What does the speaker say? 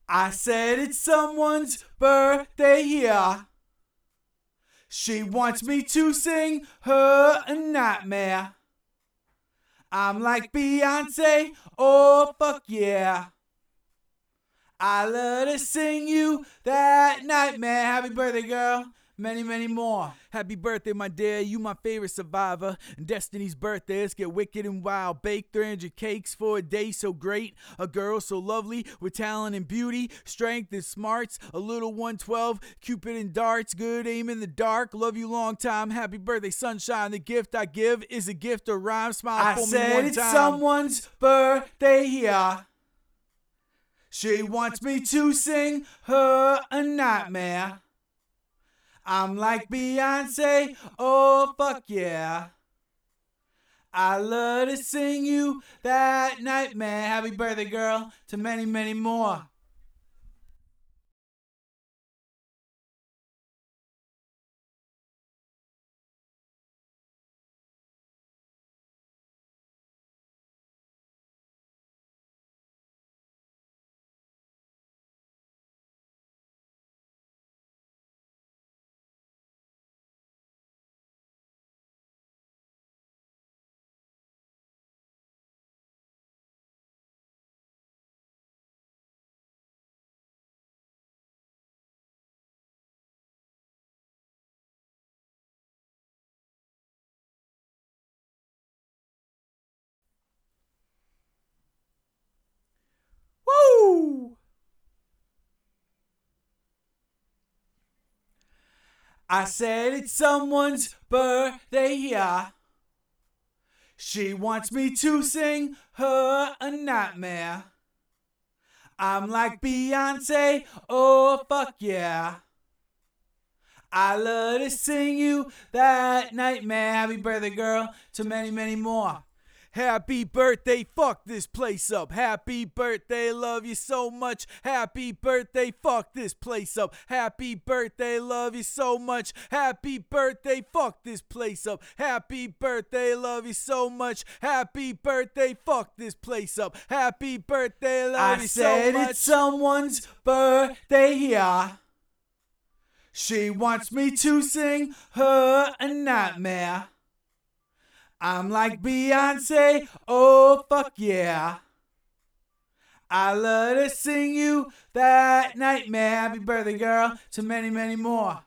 I said it's someone's birthday here. She wants me to sing her a nightmare. I'm like Beyonce, oh fuck yeah. I love to sing you that nightmare. Happy birthday, girl. Many, many more. Happy birthday, my dear. You my favorite survivor. Destiny's birthdays get wicked and wild. Bake 300 cakes for a day so great. A girl so lovely with talent and beauty. Strength and smarts. A little 112. Cupid and darts. Good aim in the dark. Love you long time. Happy birthday, sunshine. The gift I give is a gift of rhyme. Smile for me one time. I said it's someone's birthday here. She wants me to sing her a nightmare. I'm like Beyonce, oh fuck yeah. I love to sing you that nightmare. Happy birthday, girl, to many, many more. Woo! I said it's someone's birthday here. She wants me to sing her a nightmare. I'm like Beyonce, oh fuck yeah. I love to sing you that nightmare. Happy birthday, girl, to many, many more. Happy birthday, fuck this place up. Happy birthday, love you so much. Happy birthday, fuck this place up. Happy birthday, love you so much. Happy birthday, fuck this place up. Happy birthday, love you so much. Happy birthday, fuck this place up. Happy birthday, love you so much. I said it's someone's birthday here. She wants me to sing her a nightmare. I'm like Beyonce, oh fuck yeah. I love to sing you that nightmare. Happy birthday, girl, to many, many more.